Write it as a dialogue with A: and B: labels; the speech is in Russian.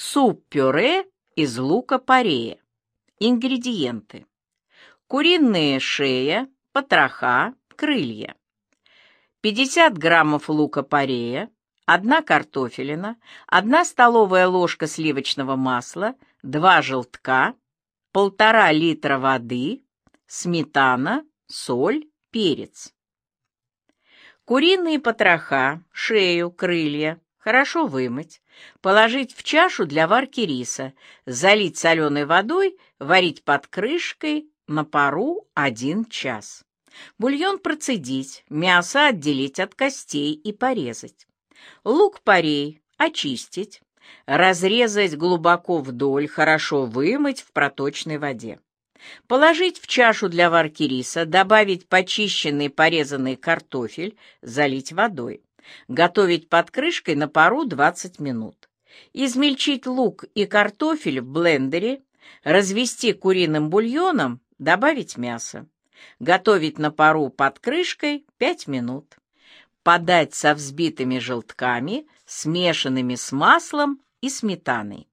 A: Суп-пюре из лука-порея. Ингредиенты. Куриная шея, потроха, крылья. 50 граммов лука-порея, 1 картофелина, 1 столовая ложка сливочного масла, 2 желтка, 1,5 литра воды, сметана, соль, перец. Куриные потроха, шею, крылья хорошо вымыть, положить в чашу для варки риса, залить соленой водой, варить под крышкой на пару 1 час. Бульон процедить, мясо отделить от костей и порезать. Лук-порей очистить, разрезать глубоко вдоль, хорошо вымыть в проточной воде. Положить в чашу для варки риса, добавить почищенный порезанный картофель, залить водой. Готовить под крышкой на пару 20 минут. Измельчить лук и картофель в блендере, развести куриным бульоном, добавить мясо. Готовить на пару под крышкой 5 минут. Подать со взбитыми желтками, смешанными с маслом и сметаной.